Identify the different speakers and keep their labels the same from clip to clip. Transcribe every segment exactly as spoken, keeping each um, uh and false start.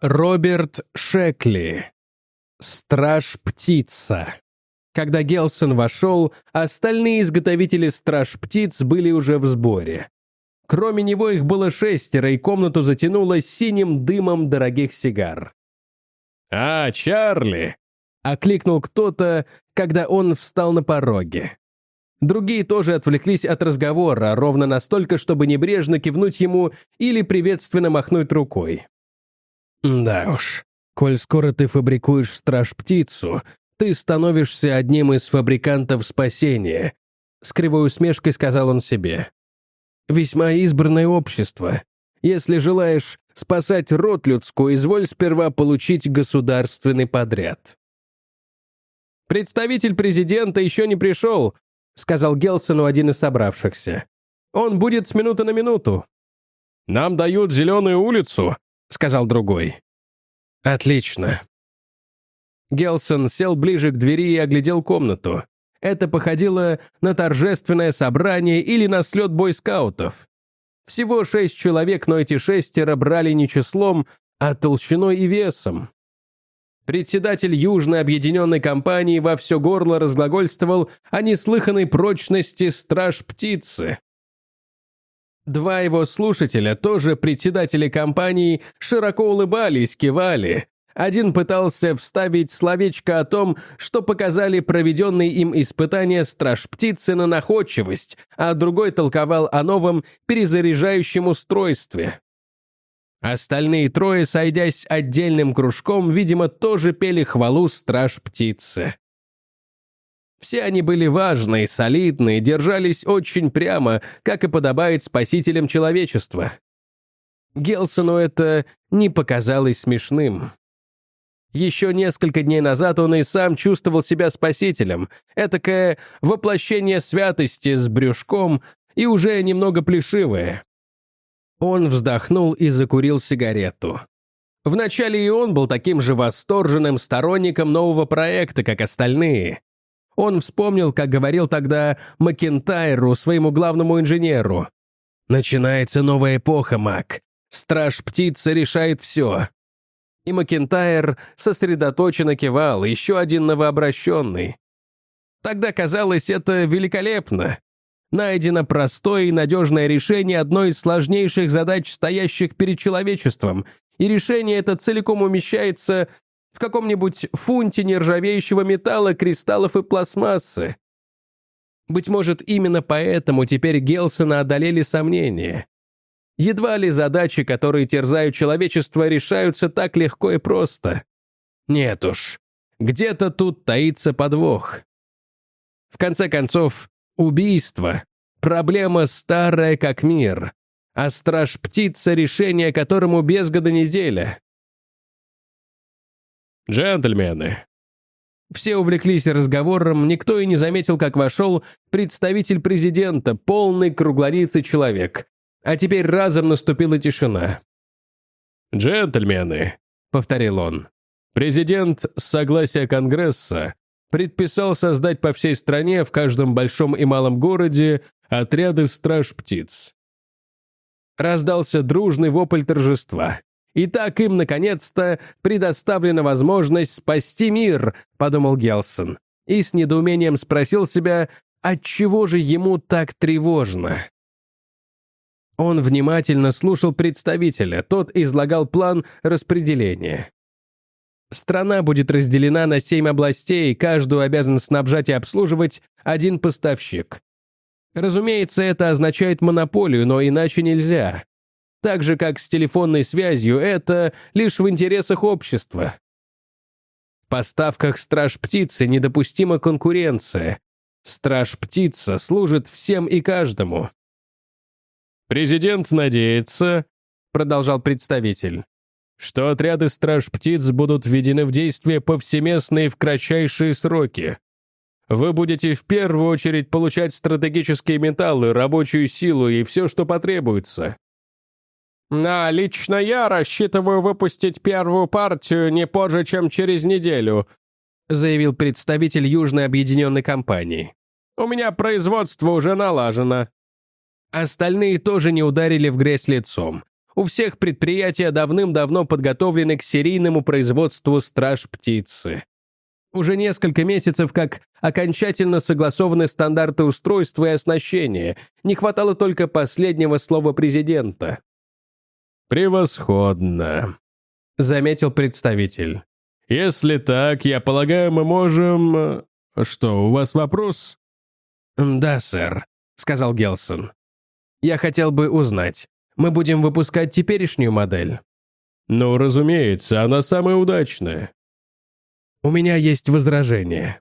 Speaker 1: Роберт Шекли. Страж-птица. Когда Гелсон вошел, остальные изготовители страж-птиц были уже в сборе. Кроме него их было шестеро, и комнату затянуло синим дымом дорогих сигар. «А, Чарли!» — окликнул кто-то, когда он встал на пороге. Другие тоже отвлеклись от разговора, ровно настолько, чтобы небрежно кивнуть ему или приветственно махнуть рукой. «Да уж, коль скоро ты фабрикуешь страж-птицу, ты становишься одним из фабрикантов спасения», — с кривой усмешкой сказал он себе. «Весьма избранное общество. Если желаешь спасать род людской, изволь сперва получить государственный подряд». «Представитель президента еще не пришел», — сказал Гелсону один из собравшихся. «Он будет с минуты на минуту». «Нам дают зеленую улицу», — сказал другой. «Отлично». Гелсон сел ближе к двери и оглядел комнату. Это походило на торжественное собрание или на слет бойскаутов. Всего шесть человек, но эти шестеро брали не числом, а толщиной и весом. Председатель Южной объединенной компании во все горло разглагольствовал о неслыханной прочности страж-птицы. Два его слушателя, тоже председатели компании, широко улыбались, кивали. Один пытался вставить словечко о том, что показали проведенные им испытания страж-птицы на находчивость, а другой толковал о новом перезаряжающем устройстве. Остальные трое, сойдясь отдельным кружком, видимо, тоже пели хвалу страж-птицы. Все они были важные, солидные, держались очень прямо, как и подобает спасителям человечества. Гелсону это не показалось смешным. Еще несколько дней назад он и сам чувствовал себя спасителем, этакое воплощение святости с брюшком и уже немного плешивое. Он вздохнул и закурил сигарету. Вначале и он был таким же восторженным сторонником нового проекта, как остальные. Он вспомнил, как говорил тогда Макентайру, своему главному инженеру. «Начинается новая эпоха, Мак. Страж-птица решает все». И Макентайр сосредоточенно кивал, еще один новообращенный. Тогда казалось это великолепно. Найдено простое и надежное решение одной из сложнейших задач, стоящих перед человечеством, и решение это целиком умещается в каком-нибудь фунте нержавеющего металла, кристаллов и пластмассы. Быть может, именно поэтому теперь Гелсона одолели сомнения. Едва ли задачи, которые терзают человечество, решаются так легко и просто. Нет уж, где-то тут таится подвох. В конце концов, убийство — проблема старая как мир, а страж-птица — решение которому без года неделя. «Джентльмены!» Все увлеклись разговором, никто и не заметил, как вошел представитель президента, полный круглолицый человек. А теперь разом наступила тишина. «Джентльмены», — повторил он, — «президент с согласия Конгресса предписал создать по всей стране в каждом большом и малом городе отряды страж-птиц». Раздался дружный вопль торжества. «И так им, наконец-то, предоставлена возможность спасти мир», — подумал Гелсон, и с недоумением спросил себя, отчего же ему так тревожно. Он внимательно слушал представителя, тот излагал план распределения. Страна будет разделена на семь областей, каждую обязан снабжать и обслуживать один поставщик. Разумеется, это означает монополию, но иначе нельзя. Так же, как с телефонной связью, это лишь в интересах общества. В поставках страж-птицы недопустима конкуренция. Страж-птица служит всем и каждому. «Президент надеется, — продолжал представитель, — что отряды страж-птиц будут введены в действие повсеместно и в кратчайшие сроки. Вы будете в первую очередь получать стратегические металлы, рабочую силу и все, что потребуется». «А лично я рассчитываю выпустить первую партию не позже, чем через неделю», — заявил представитель Южной объединенной компании. «У меня производство уже налажено». Остальные тоже не ударили в грязь лицом. У всех предприятия давным-давно подготовлены к серийному производству страж-птицы. Уже несколько месяцев как окончательно согласованы стандарты устройства и оснащения. Не хватало только последнего слова президента. «Превосходно», — заметил представитель. «Если так, я полагаю, мы можем... Что, у вас вопрос?» «Да, сэр», — сказал Гелсон. «Я хотел бы узнать, мы будем выпускать теперешнюю модель?» «Ну, разумеется, она самая удачная». «У меня есть возражение».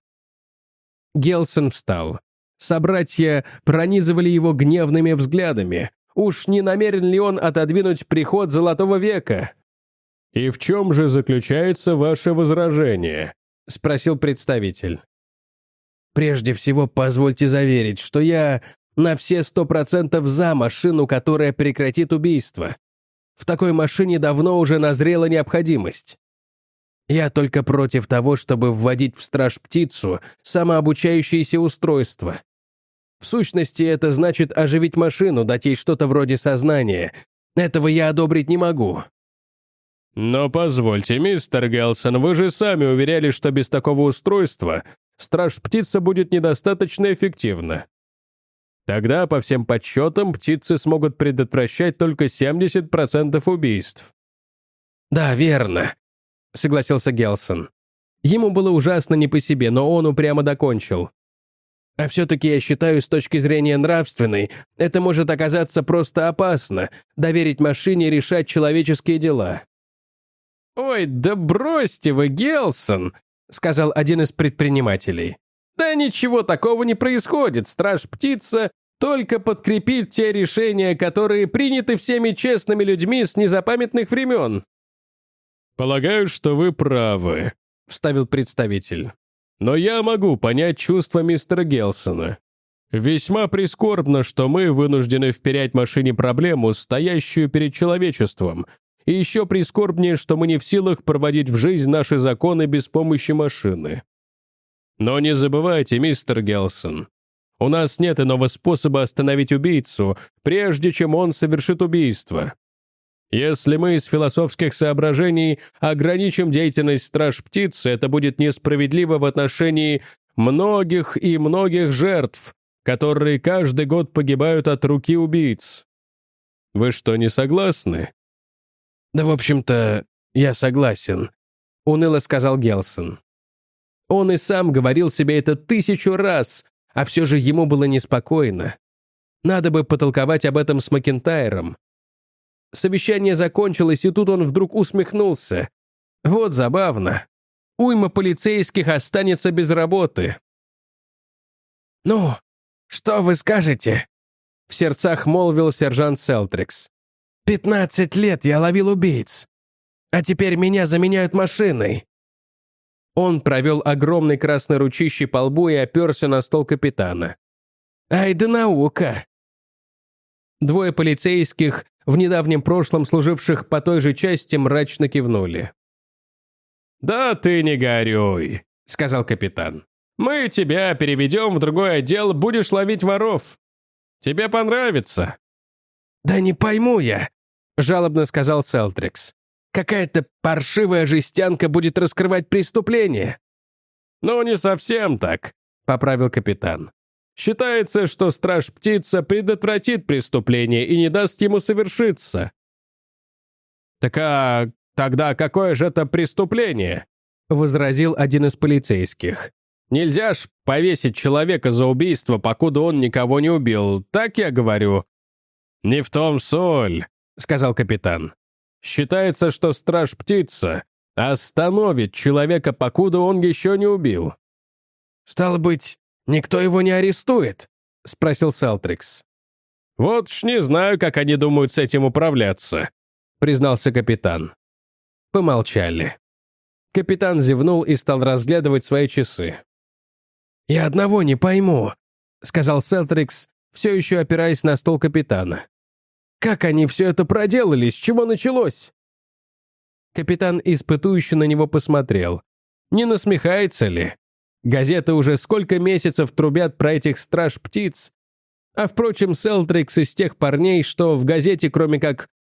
Speaker 1: Гелсон встал. Собратья пронизывали его гневными взглядами. Уж не намерен ли он отодвинуть приход Золотого века? «И в чем же заключается ваше возражение?» — спросил представитель. «Прежде всего, позвольте заверить, что я на все сто процентов за машину, которая прекратит убийство. В такой машине давно уже назрела необходимость. Я только против того, чтобы вводить в страж-птицу самообучающееся устройство. В сущности, это значит оживить машину, дать ей что-то вроде сознания. Этого я одобрить не могу». «Но позвольте, мистер Гелсон, вы же сами уверяли, что без такого устройства страж-птица будет недостаточно эффективна. Тогда, по всем подсчетам, птицы смогут предотвращать только семьдесят процентов убийств». «Да, верно», — согласился Гелсон. Ему было ужасно не по себе, но он упрямо докончил. «А все-таки я считаю, с точки зрения нравственной, это может оказаться просто опасно — доверить машине решать человеческие дела». «Ой, да бросьте вы, Гелсон», — сказал один из предпринимателей. «Да ничего такого не происходит. Страж-птица только подкрепит те решения, которые приняты всеми честными людьми с незапамятных времен». «Полагаю, что вы правы», — вставил представитель. «Но я могу понять чувства мистера Гелсона. Весьма прискорбно, что мы вынуждены вперять машине проблему, стоящую перед человечеством, и еще прискорбнее, что мы не в силах проводить в жизнь наши законы без помощи машины. Но не забывайте, мистер Гелсон, у нас нет иного способа остановить убийцу, прежде чем он совершит убийство. Если мы из философских соображений ограничим деятельность страж-птицы, это будет несправедливо в отношении многих и многих жертв, которые каждый год погибают от руки убийц. Вы что, не согласны?» «Да, в общем-то, я согласен», — уныло сказал Гелсон. Он и сам говорил себе это тысячу раз, а все же ему было неспокойно. Надо бы потолковать об этом с Макентайром. Совещание закончилось, и тут он вдруг усмехнулся. Вот забавно. Уйма полицейских останется без работы. «Ну, что вы скажете?» — в сердцах молвил сержант Селтрикс. «Пятнадцать лет я ловил убийц, а теперь меня заменяют машиной». Он провел огромной красной ручищей по лбу и оперся на стол капитана. «Ай да наука!» Двое полицейских, в недавнем прошлом служивших по той же части, мрачно кивнули. «Да ты не горюй», — сказал капитан. «Мы тебя переведем в другой отдел, будешь ловить воров. Тебе понравится». «Да не пойму я», — жалобно сказал Селтрикс. «Какая-то паршивая жестянка будет раскрывать преступление». «Ну, не совсем так», — поправил капитан. «Считается, что страж-птица предотвратит преступление и не даст ему совершиться». «Так а тогда какое же это преступление?» — возразил один из полицейских. «Нельзя ж повесить человека за убийство, покуда он никого не убил, так я говорю». «Не в том соль», — сказал капитан. «Считается, что страж-птица остановит человека, покуда он еще не убил». «Стало быть, никто его не арестует?» — спросил Селтрикс. «Вот ж не знаю, как они думают с этим управляться», — признался капитан. Помолчали. Капитан зевнул и стал разглядывать свои часы. «Я одного не пойму», — сказал Селтрикс, все еще опираясь на стол капитана. «Как они все это проделали? С чего началось?» Капитан испытующе на него посмотрел. Не насмехается ли? Газеты уже сколько месяцев трубят про этих страж-птиц. А впрочем, Селтрикс из тех парней, что в газете, кроме как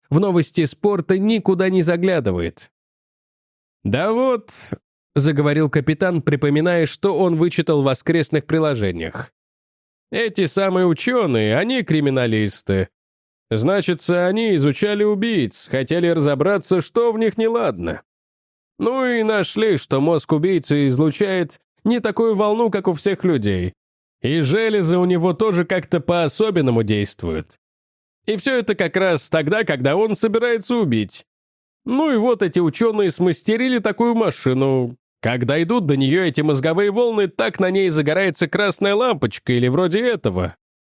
Speaker 1: в новости спорта никуда не заглядывает. «Да вот», — заговорил капитан, припоминая, что он вычитал в воскресных приложениях. «Эти самые ученые, они криминалисты. Значится, они изучали убийц, хотели разобраться, что в них неладно. Ну и нашли, что мозг убийцы излучает не такую волну, как у всех людей. И железы у него тоже как-то по-особенному действуют. И все это как раз тогда, когда он собирается убить. Ну и вот эти ученые смастерили такую машину. Когда идут до нее эти мозговые волны, так на ней загорается красная лампочка или вроде этого».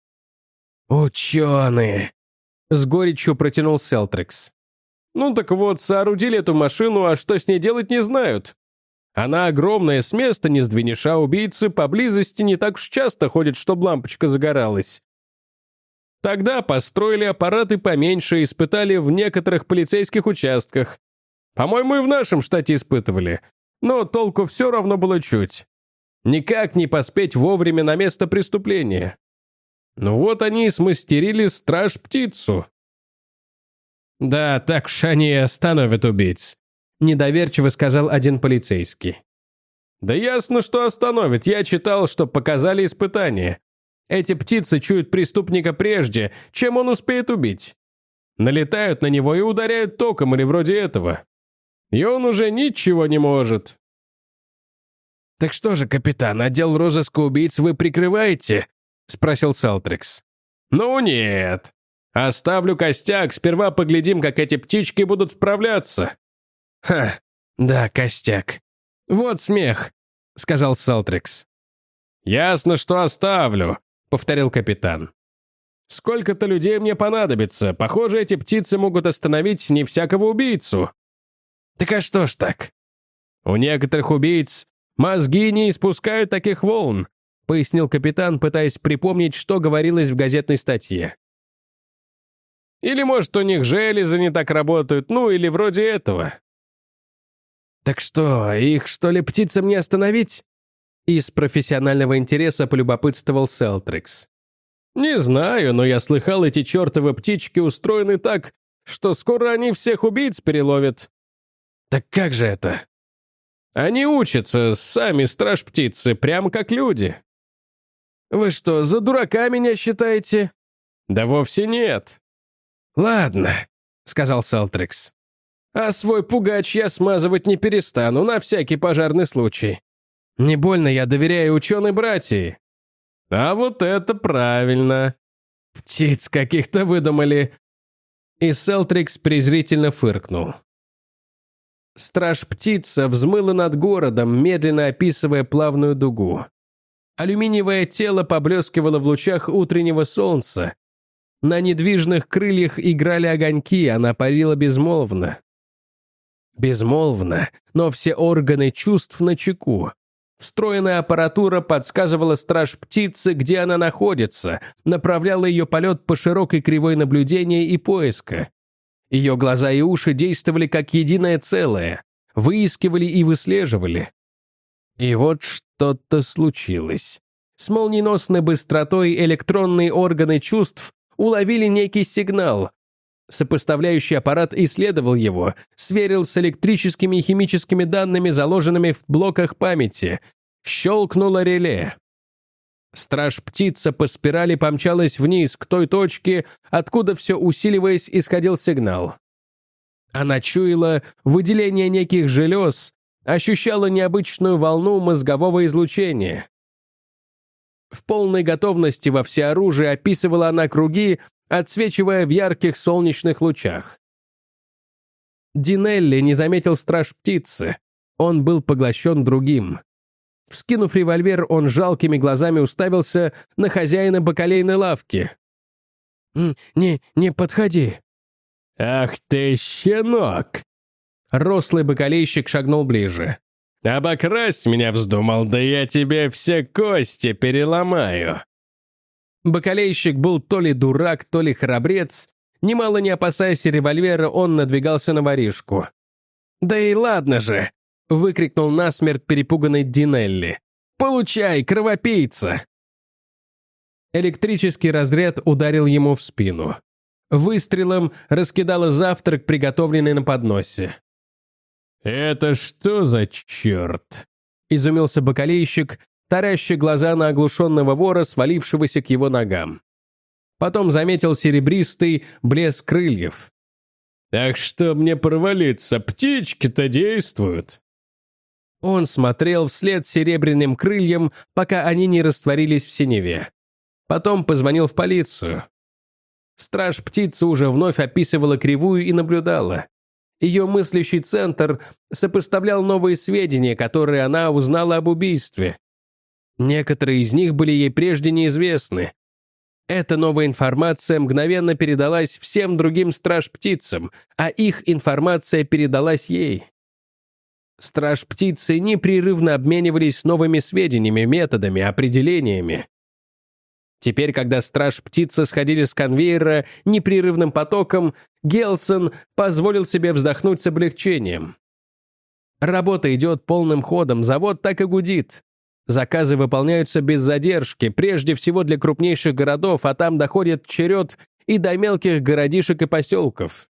Speaker 1: «Ученые!» — с горечью протянул Селтрикс. «Ну так вот, соорудили эту машину, а что с ней делать не знают. Она огромная, с места не сдвинешь, а убийцы поблизости не так уж часто ходят, чтобы лампочка загоралась. Тогда построили аппараты поменьше и испытали в некоторых полицейских участках. По-моему, и в нашем штате испытывали. Но толку все равно было чуть. Никак не поспеть вовремя на место преступления. Ну вот они и смастерили страж-птицу». «Да, так уж они и остановят убийц», — недоверчиво сказал один полицейский. «Да ясно, что остановят. Я читал, что показали испытания. Эти птицы чуют преступника прежде, чем он успеет убить. Налетают на него и ударяют током или вроде этого. И он уже ничего не может». «Так что же, капитан, отдел розыска убийц вы прикрываете?» — спросил Селтрикс. «Ну нет. Оставлю костяк, сперва поглядим, как эти птички будут справляться». «Ха, да, костяк. Вот смех», — сказал Селтрикс. «Ясно, что оставлю», — повторил капитан. «Сколько-то людей мне понадобится. Похоже, эти птицы могут остановить не всякого убийцу». «Так а что ж так?» «У некоторых убийц мозги не испускают таких волн», — пояснил капитан, пытаясь припомнить, что говорилось в газетной статье. «Или, может, у них железы не так работают, ну, или вроде этого». «Так что, их, что ли, птицам не остановить?» Из профессионального интереса полюбопытствовал Селтрикс. «Не знаю, но я слыхал, эти чертовы птички устроены так, что скоро они всех убийц переловят». «Так как же это?» «Они учатся, сами страж-птицы, прямо как люди». «Вы что, за дурака меня считаете?» «Да вовсе нет». «Ладно», — сказал Селтрикс. «А свой пугач я смазывать не перестану, на всякий пожарный случай. Не больно я доверяю ученой-братьи». «А вот это правильно. Птиц каких-то выдумали». И Селтрикс презрительно фыркнул. Страж-птица взмыла над городом, медленно описывая плавную дугу. Алюминиевое тело поблескивало в лучах утреннего солнца. На недвижных крыльях играли огоньки, она парила безмолвно. Безмолвно, но все органы чувств начеку. Встроенная аппаратура подсказывала страж-птице, где она находится, направляла ее полет по широкой кривой наблюдения и поиска. Ее глаза и уши действовали как единое целое, выискивали и выслеживали. И вот что-то случилось. С молниеносной быстротой электронные органы чувств уловили некий сигнал. Сопоставляющий аппарат исследовал его, сверил с электрическими и химическими данными, заложенными в блоках памяти. Щелкнуло реле. Страж-птица по спирали помчалась вниз, к той точке, откуда все усиливаясь исходил сигнал. Она чуяла выделение неких желез, ощущала необычную волну мозгового излучения. В полной готовности во всеоружии описывала она круги, отсвечивая в ярких солнечных лучах. Динелли не заметил страж-птицы. Он был поглощен другим. Вскинув револьвер, он жалкими глазами уставился на хозяина бакалейной лавки. «Не, не подходи». «Ах ты, щенок!» Рослый бакалейщик шагнул ближе. «Обокрасть меня вздумал, да я тебе все кости переломаю». Бакалейщик был то ли дурак, то ли храбрец. Немало не опасаясь револьвера, он надвигался на воришку. «Да и ладно же!» — выкрикнул насмерть перепуганный Динелли. «Получай, кровопийца!» Электрический разряд ударил ему в спину. выстрелом раскидала завтрак, приготовленный на подносе. «Это что за черт?» — изумился бакалейщик, тараща глаза на оглушенного вора, свалившегося к его ногам. Потом заметил серебристый блеск крыльев. «Так что мне провалиться, птички-то действуют!» Он смотрел вслед серебряным крыльям, пока они не растворились в синеве. Потом позвонил в полицию. Страж-птица уже вновь описывала кривую и наблюдала. Ее мыслящий центр сопоставлял новые сведения, которые она узнала об убийстве. Некоторые из них были ей прежде неизвестны. Эта новая информация мгновенно передалась всем другим страж-птицам, а их информация передалась ей. Страж-птицы непрерывно обменивались новыми сведениями, методами, определениями. Теперь, когда страж-птицы сходили с конвейера непрерывным потоком, Гелсон позволил себе вздохнуть с облегчением. Работа идет полным ходом, завод так и гудит. Заказы выполняются без задержки, прежде всего для крупнейших городов, а там доходит черед и до мелких городишек и поселков.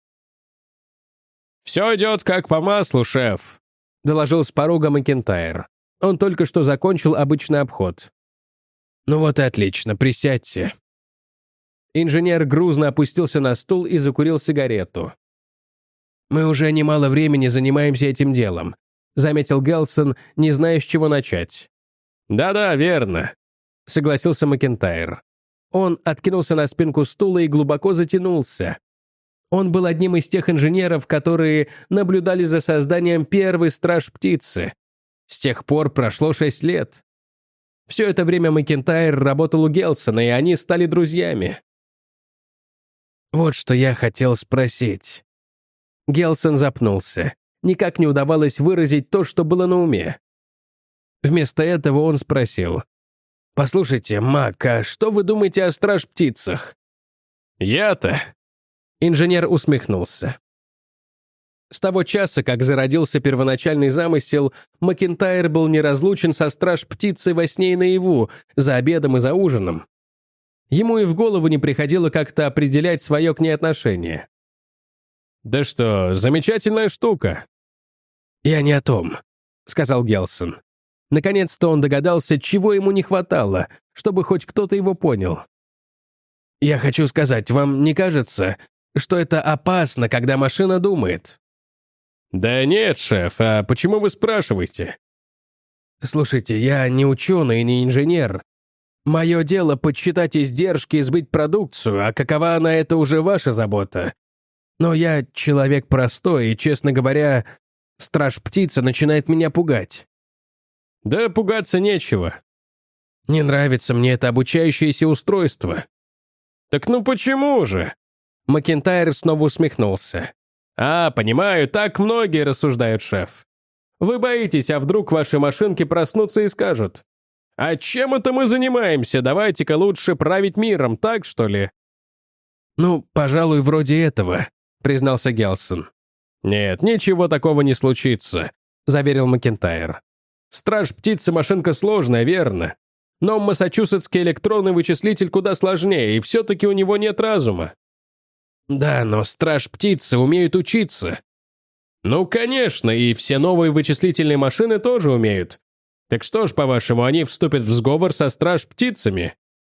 Speaker 1: «Все идет как по маслу, шеф», — доложил с порога Макентайр. Он только что закончил обычный обход. «Ну вот и отлично, присядьте». Инженер грузно опустился на стул и закурил сигарету. «Мы уже немало времени занимаемся этим делом», — заметил Гелсон, не зная, с чего начать. «Да-да, верно», — согласился Макентайр. Он откинулся на спинку стула и глубоко затянулся. Он был одним из тех инженеров, которые наблюдали за созданием первой страж-птицы. С тех пор прошло шесть лет. Все это время Макентайр работал у Гелсона, и они стали друзьями. «Вот что я хотел спросить». Гелсон запнулся. Никак не удавалось выразить то, что было на уме. Вместо этого он спросил. «Послушайте, Мак, а что вы думаете о страж-птицах?» «Я-то...» Инженер усмехнулся. С того часа, как зародился первоначальный замысел, Макентайр был неразлучен со страж-птицей во сне и наяву, за обедом и за ужином. Ему и в голову не приходило как-то определять свое к ней отношение. «Да что, замечательная штука!» «Я не о том», — сказал Гелсон. Наконец-то он догадался, чего ему не хватало, чтобы хоть кто-то его понял. «Я хочу сказать, вам не кажется, что это опасно, когда машина думает?» «Да нет, шеф, а почему вы спрашиваете?» «Слушайте, я не ученый и не инженер. Мое дело подсчитать издержки и сбыть продукцию, а какова она — это уже ваша забота. Но я человек простой, и, честно говоря, страж-птица начинает меня пугать». «Да пугаться нечего. Не нравится мне это обучающееся устройство». «Так ну почему же?» Макентайр снова усмехнулся. «А, понимаю, так многие рассуждают, шеф. Вы боитесь, а вдруг ваши машинки проснутся и скажут: «А чем это мы занимаемся? Давайте-ка лучше править миром, так что ли?» «Ну, пожалуй, вроде этого», — признался Гелсон. «Нет, ничего такого не случится», — заверил Макентайр. «Страж-птица машинка сложная, верно. Но массачусетский электронный вычислитель куда сложнее, и все-таки у него нет разума». «Да, но страж-птицы умеют учиться». «Ну, конечно, и все новые вычислительные машины тоже умеют. Так что ж, по-вашему, они вступят в сговор со страж-птицами?»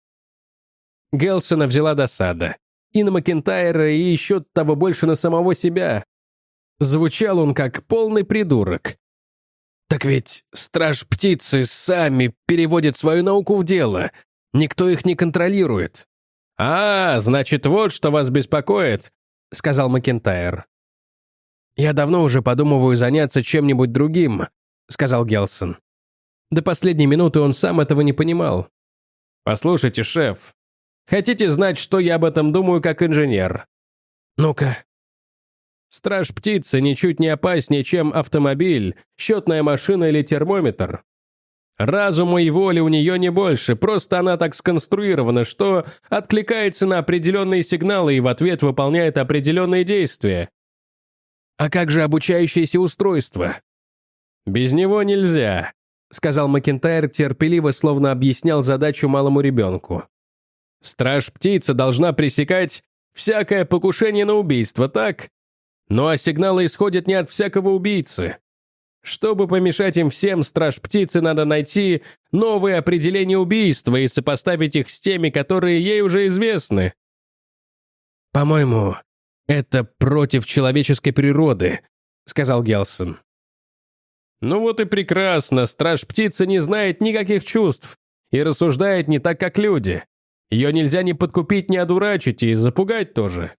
Speaker 1: Гелсона взяла досада. И на Макентайра, и еще того больше на самого себя. Звучал он как полный придурок. «Так ведь страж-птицы сами переводят свою науку в дело. Никто их не контролирует». «А, значит, вот что вас беспокоит», — сказал Макентайр. «Я давно уже подумываю заняться чем-нибудь другим», — сказал Гелсон. До последней минуты он сам этого не понимал. «Послушайте, шеф, хотите знать, что я об этом думаю как инженер?» «Ну-ка». «Страж-птица ничуть не опаснее, чем автомобиль, счетная машина или термометр. Разума и воли у нее не больше, просто она так сконструирована, что откликается на определенные сигналы и в ответ выполняет определенные действия». «А как же обучающееся устройство?» «Без него нельзя», — сказал Макентайр терпеливо, словно объяснял задачу малому ребенку. «Страж-птица должна пресекать Всякое покушение на убийство, так? Ну а сигналы исходят не от всякого убийцы. Чтобы помешать им всем, Страж-Птицы надо найти новые определения убийства и сопоставить их с теми, которые ей уже известны. «По-моему, это против человеческой природы», — сказал Гелсон. «Ну вот и прекрасно, Страж-Птица не знает никаких чувств и рассуждает не так, как люди. Ее нельзя ни подкупить, ни одурачить и запугать тоже».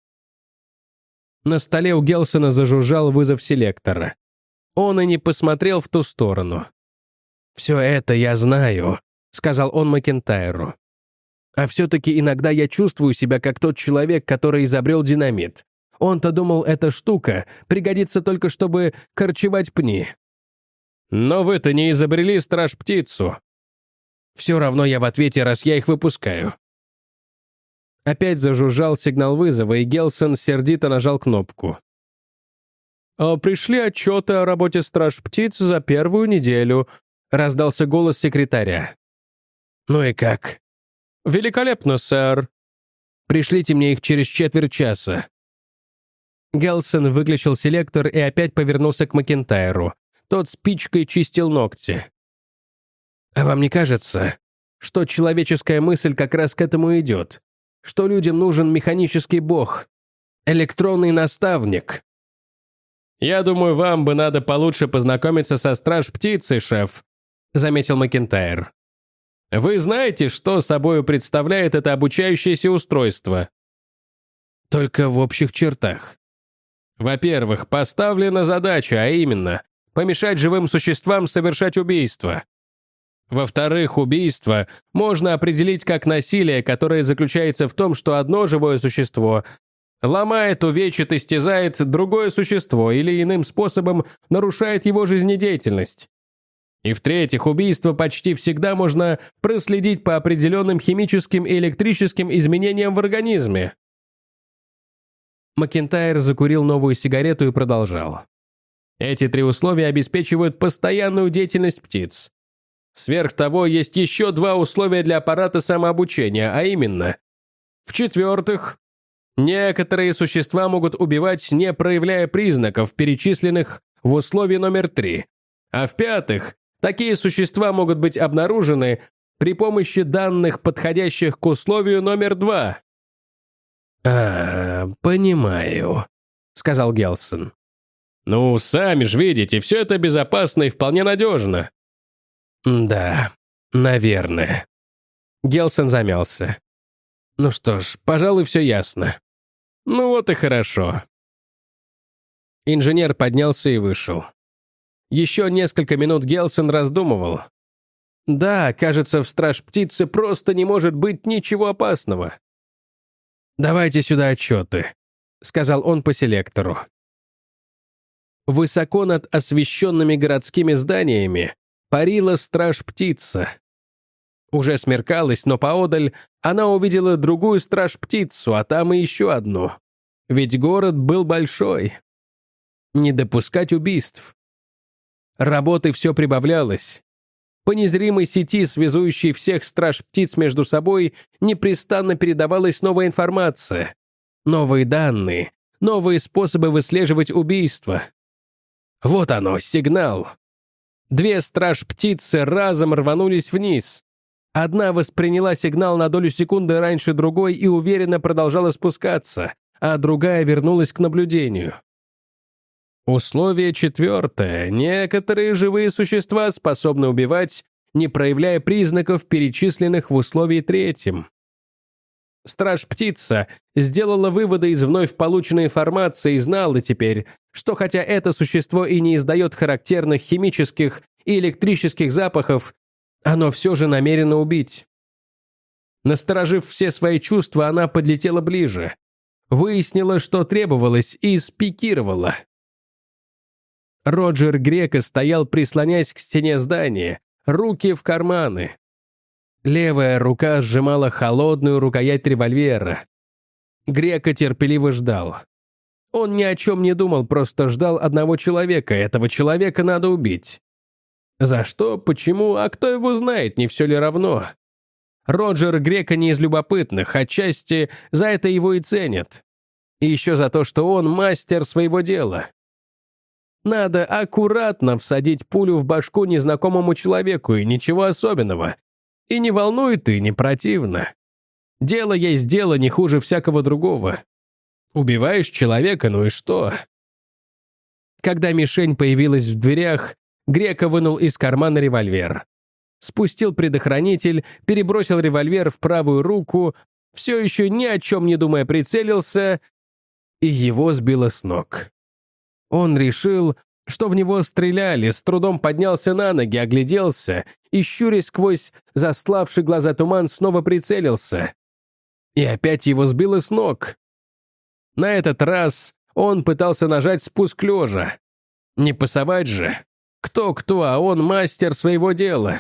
Speaker 1: На столе у Гелсона зажужжал вызов селектора. Он и не посмотрел в ту сторону. «Все это я знаю», — сказал он Макентайру. «А все-таки иногда я чувствую себя как тот человек, который изобрел динамит. Он-то думал, эта штука пригодится только, чтобы корчевать пни». «Но вы-то не изобрели Страж-Птицу». «Все равно я в ответе, раз я их выпускаю». Опять зажужжал сигнал вызова, и Гелсон сердито нажал кнопку. «Пришли отчеты о работе Страж-Птиц за первую неделю», — раздался голос секретаря. «Ну и как?» «Великолепно, сэр». «Пришлите мне их через четверть часа». Гелсон выключил селектор и опять повернулся к Макентайру. Тот спичкой чистил ногти. «А вам не кажется, что человеческая мысль как раз к этому идет? Что людям нужен механический бог, электронный наставник?» «Я думаю, вам бы надо получше познакомиться со Страж-Птицей, шеф», — заметил Макентайр. «Вы знаете, что собою представляет это обучающееся устройство?» «Только в общих чертах». «Во-первых, поставлена задача, а именно, помешать живым существам совершать убийство. Во-вторых, убийство можно определить как насилие, которое заключается в том, что одно живое существо ломает, увечит, истязает другое существо или иным способом нарушает его жизнедеятельность. И в-третьих, убийство почти всегда можно проследить по определенным химическим и электрическим изменениям в организме». Макентайр закурил новую сигарету и продолжал. «Эти три условия обеспечивают постоянную деятельность птиц. Сверх того, есть еще два условия для аппарата самообучения, а именно, в-четвертых, некоторые существа могут убивать, не проявляя признаков, перечисленных в условии номер три. А в-пятых, такие существа могут быть обнаружены при помощи данных, подходящих к условию номер два». «А, понимаю», — сказал Гелсон. «Ну, сами же видите, все это безопасно и вполне надежно». «Да, наверное». Гелсон замялся. «Ну что ж, пожалуй, все ясно». «Ну вот и хорошо». Инженер поднялся и вышел. Еще несколько минут Гелсон раздумывал. Да, кажется, в Страж-Птице просто не может быть ничего опасного. «Давайте сюда отчеты», — сказал он по селектору. Высоко над освещенными городскими зданиями парила Страж-Птица. Уже смеркалось, но поодаль она увидела другую Страж-Птицу, а там и еще одну. Ведь город был большой. Не допускать убийств. Работы все прибавлялось. По незримой сети, связующей всех Страж-Птиц между собой, непрестанно передавалась новая информация. Новые данные, новые способы выслеживать убийства. Вот оно, сигнал. Две Страж-Птицы разом рванулись вниз. Одна восприняла сигнал на долю секунды раньше другой и уверенно продолжала спускаться, а другая вернулась к наблюдению. Условие четвертое. Некоторые живые существа способны убивать, не проявляя признаков, перечисленных в условии третьем. Страж-Птица сделала выводы из вновь полученной информации и знала теперь, что хотя это существо и не издает характерных химических и электрических запахов, оно все же намерено убить. Насторожив все свои чувства, она подлетела ближе, выяснила, что требовалось, и спикировала. Роджер Греко стоял, прислонясь к стене здания, руки в карманы. Левая рука сжимала холодную рукоять револьвера. Греко терпеливо ждал. Он ни о чем не думал, просто ждал одного человека. Этого человека надо убить. За что, почему, а кто его знает, не все ли равно? Роджер Грека не из любопытных, отчасти за это его и ценят. И еще за то, что он мастер своего дела. Надо аккуратно всадить пулю в башку незнакомому человеку, и ничего особенного. И не волнует, и не противно. Дело есть дело не хуже всякого другого. Убиваешь человека, ну и что? Когда мишень появилась в дверях, Грека вынул из кармана револьвер. Спустил предохранитель, перебросил револьвер в правую руку, все еще ни о чем не думая прицелился, и его сбило с ног. Он решил, что в него стреляли, с трудом поднялся на ноги, огляделся и, щурясь сквозь заславший глаза туман, снова прицелился. И опять его сбило с ног. На этот раз он пытался нажать спуск лежа. Не пасовать же. Кто-кто, а он мастер своего дела.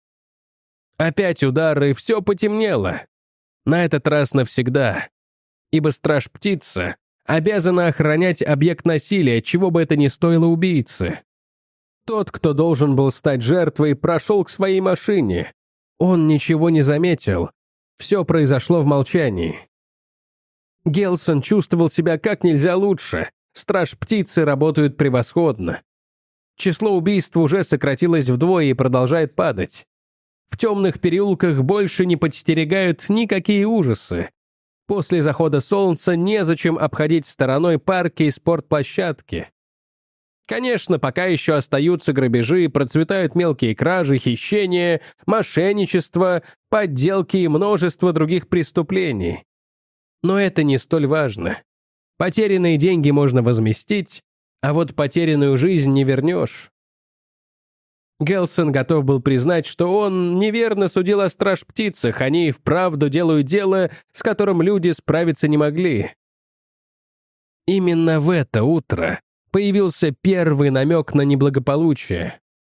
Speaker 1: Опять удары, и все потемнело. На этот раз навсегда. Ибо страж-птица обязана охранять объект насилия, чего бы это ни стоило убийце. Тот, кто должен был стать жертвой, прошел к своей машине. Он ничего не заметил. Все произошло в молчании. Гелсон чувствовал себя как нельзя лучше. Страж-птицы работают превосходно. Число убийств уже сократилось вдвое и продолжает падать. В темных переулках больше не подстерегают никакие ужасы. После захода солнца незачем обходить стороной парки и спортплощадки. Конечно, пока еще остаются грабежи, процветают мелкие кражи, хищения, мошенничество, подделки и множество других преступлений. Но это не столь важно. Потерянные деньги можно возместить, а вот потерянную жизнь не вернешь. Гелсон готов был признать, что он неверно судил о страж-птицах, они и вправду делают дело, с которым люди справиться не могли. Именно в это утро появился первый намек на неблагополучие.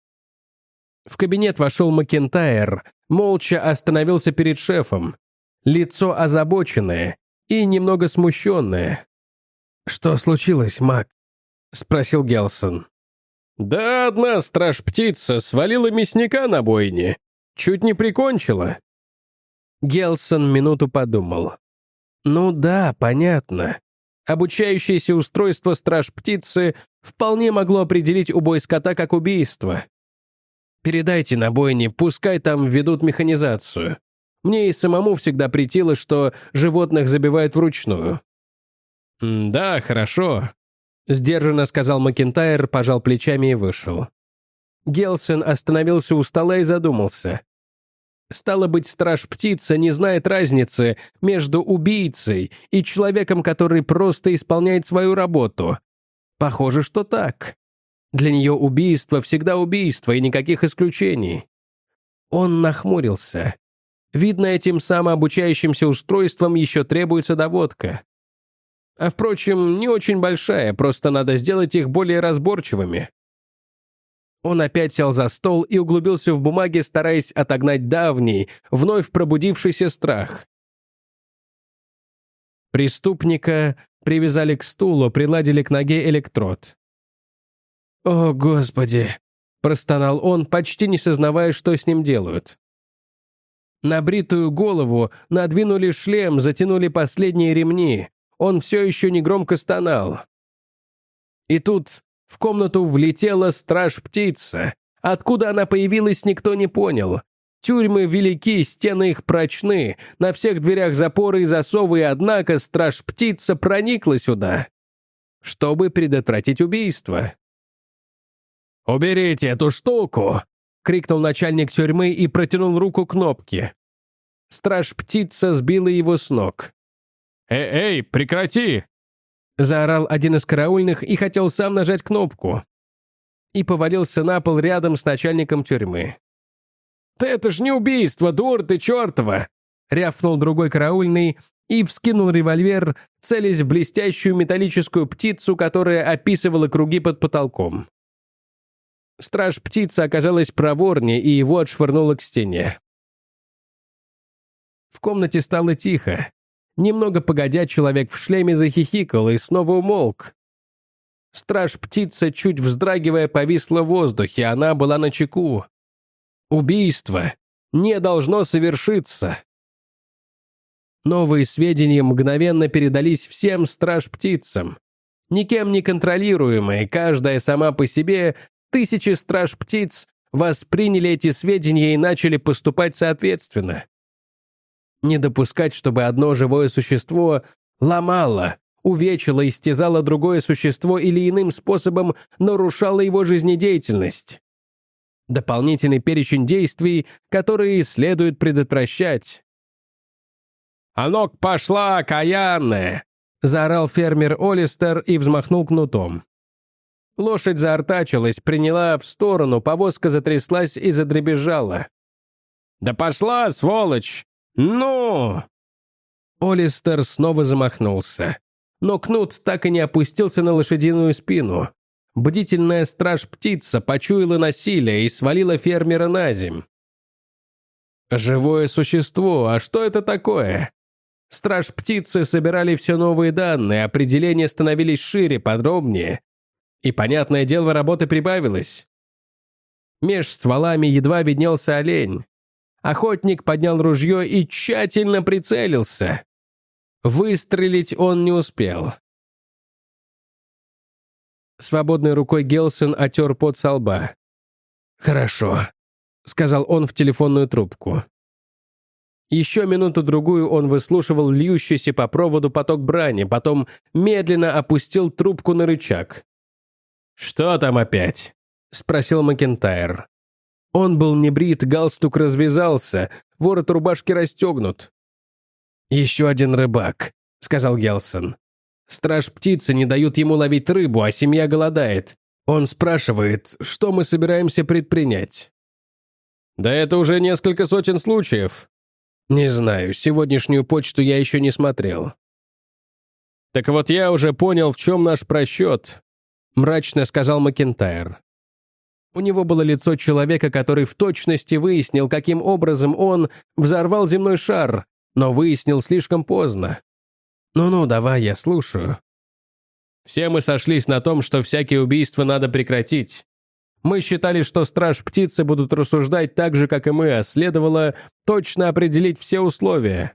Speaker 1: В кабинет вошел Макентайр, молча остановился перед шефом, лицо озабоченное и немного смущенное. «Что случилось, Мак?» — спросил Гелсон. «Да одна страж-птица свалила мясника на бойне. Чуть не прикончила». Гелсон минуту подумал. «Ну да, понятно. Обучающееся устройство страж-птицы вполне могло определить убой скота как убийство. Передайте на бойне, пускай там введут механизацию. Мне и самому всегда претило, что животных забивают вручную». «Да, хорошо», — сдержанно сказал Макентайр, пожал плечами и вышел. Гелсон остановился у стола и задумался. Стало быть, страж-птица не знает разницы между убийцей и человеком, который просто исполняет свою работу. Похоже, что так. Для нее убийство всегда убийство, и никаких исключений. Он нахмурился. Видно, этим самообучающимся устройством еще требуется доводка. А впрочем, не очень большая, просто надо сделать их более разборчивыми. Он опять сел за стол и углубился в бумаги, стараясь отогнать давний, вновь пробудившийся страх. Преступника привязали к стулу, приладили к ноге электрод. «О, Господи!» — простонал он, почти не сознавая, что с ним делают. На бритую голову надвинули шлем, затянули последние ремни. Он все еще негромко стонал. И тут в комнату влетела страж-птица. Откуда она появилась, никто не понял. Тюрьмы велики, стены их прочны, на всех дверях запоры и засовы, и однако страж-птица проникла сюда, чтобы предотвратить убийство. «Уберите эту штуку!» — крикнул начальник тюрьмы и протянул руку к кнопке. Страж-птица сбила его с ног. «Эй, эй, прекрати!» — заорал один из караульных и хотел сам нажать кнопку. И повалился на пол рядом с начальником тюрьмы. «Да это ж не убийство, дур ты чертова!» — рявкнул другой караульный и вскинул револьвер, целясь в блестящую металлическую птицу, которая описывала круги под потолком. Страж-птица оказалась проворнее, и его отшвырнуло к стене. В комнате стало тихо. Немного погодя, человек в шлеме захихикал и снова умолк. Страж-птица, чуть вздрагивая, повисла в воздухе, она была начеку. Убийство не должно совершиться. Новые сведения мгновенно передались всем страж-птицам. Никем не контролируемые, каждая сама по себе, тысячи страж-птиц восприняли эти сведения и начали поступать соответственно. Не допускать, чтобы одно живое существо ломало, увечило, истязало другое существо или иным способом нарушало его жизнедеятельность. Дополнительный перечень действий, которые следует предотвращать. «А ну-ка пошла, окаянная!» — заорал фермер Олистер и взмахнул кнутом. Лошадь заортачилась, приняла в сторону, повозка затряслась и задребезжала. «Да пошла, сволочь! Ну!» Олистер снова замахнулся. Но кнут так и не опустился на лошадиную спину. Бдительная страж-птица почуяла насилие и свалила фермера на земь. Живое существо, а что это такое? Страж-птицы собирали все новые данные, определения становились шире, подробнее. И, понятное дело, работы прибавилось. Меж стволами едва виднелся олень. Охотник поднял ружье и тщательно прицелился. Выстрелить он не успел. Свободной рукой Гелсон отер пот со лба. «Хорошо», — сказал он в телефонную трубку. Еще минуту-другую он выслушивал льющийся по проводу поток брани, потом медленно опустил трубку на рычаг. «Что там опять?» — спросил Макентайр. Он был небрит, галстук развязался, ворот рубашки расстегнут. «Еще один рыбак», — сказал Гелсон. «Страж-птицы не дают ему ловить рыбу, а семья голодает. Он спрашивает, что мы собираемся предпринять». «Да это уже несколько сотен случаев». «Не знаю, сегодняшнюю почту я еще не смотрел». «Так вот я уже понял, в чем наш просчет», — мрачно сказал Макентайр. У него было лицо человека, который в точности выяснил, каким образом он взорвал земной шар, но выяснил слишком поздно. «Ну-ну, давай, я слушаю». «Все мы сошлись на том, что всякие убийства надо прекратить. Мы считали, что страж-птицы будут рассуждать так же, как и мы, а следовало точно определить все условия.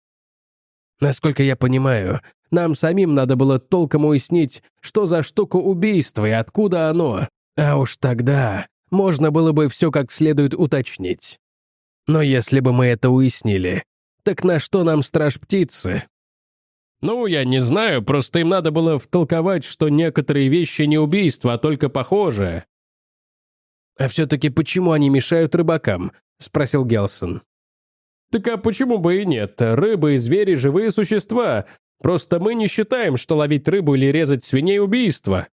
Speaker 1: Насколько я понимаю, нам самим надо было толком уяснить, что за штука убийство и откуда оно. А уж тогда можно было бы все как следует уточнить. Но если бы мы это уяснили, так на что нам страж-птицы?» «Ну, я не знаю, просто им надо было втолковать, что некоторые вещи не убийства, а только похожие». «А все-таки почему они мешают рыбакам?» — спросил Гелсон. «Так а почему бы и нет? Рыбы и звери — живые существа. Просто мы не считаем, что ловить рыбу или резать свиней — убийство».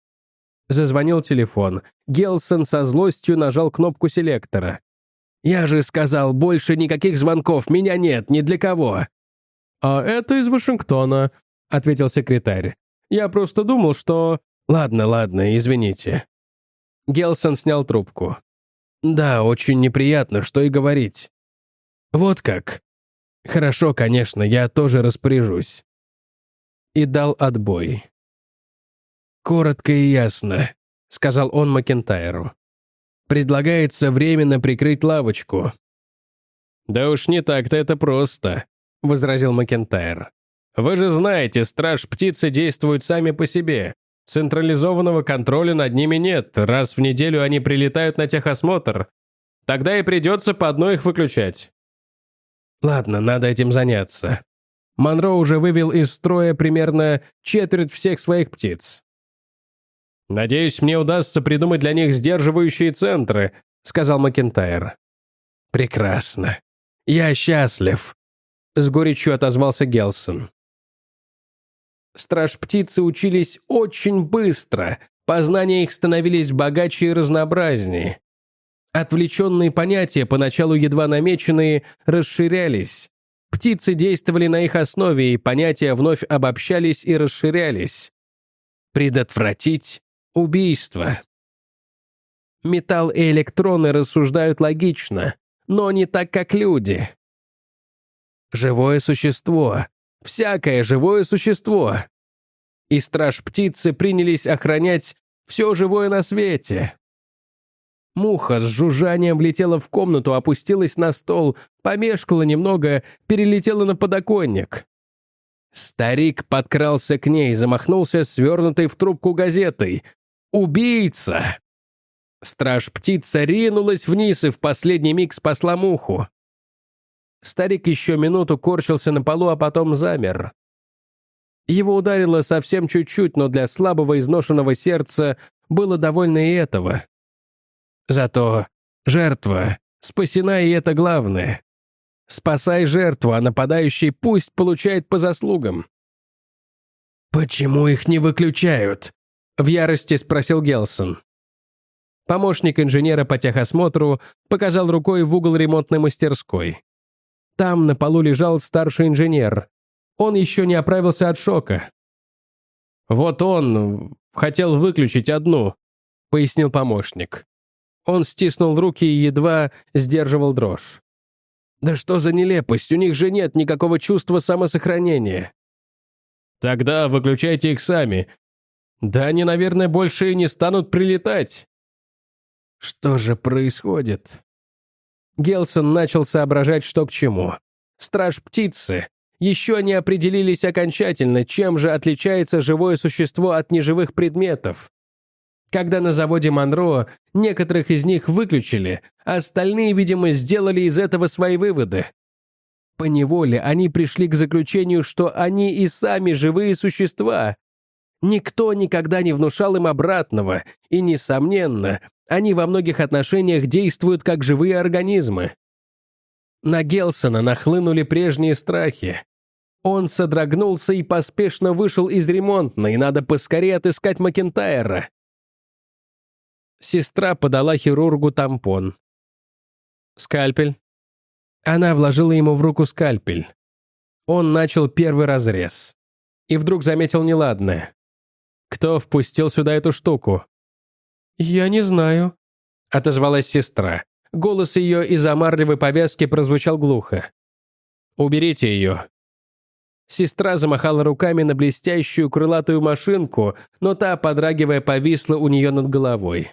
Speaker 1: Зазвонил телефон. Гелсон со злостью нажал кнопку селектора. «Я же сказал, больше никаких звонков, меня нет, ни для кого». «А это из Вашингтона», — ответил секретарь. «Я просто думал, что...» «Ладно, ладно, извините». Гелсон снял трубку. «Да, очень неприятно, что и говорить». «Вот как?» «Хорошо, конечно, я тоже распоряжусь». И дал отбой. «Коротко и ясно», — сказал он Макентайру. «Предлагается временно прикрыть лавочку». «Да уж не так-то это просто», — возразил Макентайр. «Вы же знаете, страж-птицы действуют сами по себе. Централизованного контроля над ними нет. Раз в неделю они прилетают на техосмотр. Тогда и придется по одной их выключать». «Ладно, надо этим заняться. Монро уже вывел из строя примерно четверть всех своих птиц». «Надеюсь, мне удастся придумать для них сдерживающие центры», — сказал Макентайр. «Прекрасно. Я счастлив», — с горечью отозвался Гелсон. Страж-птицы учились очень быстро, познания их становились богаче и разнообразнее. Отвлеченные понятия, поначалу едва намеченные, расширялись. Птицы действовали на их основе, и понятия вновь обобщались и расширялись. Предотвратить убийство. Металл и электроны рассуждают логично, но не так, как люди. Живое существо. Всякое живое существо. И страж-птицы принялись охранять все живое на свете. Муха с жужжанием влетела в комнату, опустилась на стол, помешкала немного, перелетела на подоконник. Старик подкрался к ней, замахнулся свернутой в трубку газетой. «Убийца!» Страж-птица ринулась вниз и в последний миг спасла муху. Старик еще минуту корчился на полу, а потом замер. Его ударило совсем чуть-чуть, но для слабого изношенного сердца было довольно и этого. Зато жертва спасена, и это главное. Спасай жертву, а нападающий пусть получает по заслугам. «Почему их не выключают?» — в ярости спросил Гелсон. Помощник инженера по техосмотру показал рукой в угол ремонтной мастерской. Там на полу лежал старший инженер. Он еще не оправился от шока. «Вот он хотел выключить одну», — пояснил помощник. Он стиснул руки и едва сдерживал дрожь. «Да что за нелепость, у них же нет никакого чувства самосохранения». «Тогда выключайте их сами. Да они, наверное, больше и не станут прилетать». Что же происходит? Гелсон начал соображать, что к чему. Страж-птицы еще не определились окончательно, чем же отличается живое существо от неживых предметов. Когда на заводе Монро некоторых из них выключили, а остальные, видимо, сделали из этого свои выводы. Поневоле они пришли к заключению, что они и сами живые существа. Никто никогда не внушал им обратного, и, несомненно, они во многих отношениях действуют как живые организмы. На Гелсона нахлынули прежние страхи. Он содрогнулся и поспешно вышел из ремонтной, надо поскорее отыскать Макентайра. Сестра подала хирургу тампон. «Скальпель». Она вложила ему в руку скальпель. Он начал первый разрез. И вдруг заметил неладное. «Кто впустил сюда эту штуку?» «Я не знаю», — отозвалась сестра. Голос ее из-за марлевой повязки прозвучал глухо. «Уберите ее». Сестра замахала руками на блестящую крылатую машинку, но та, подрагивая, повисла у нее над головой.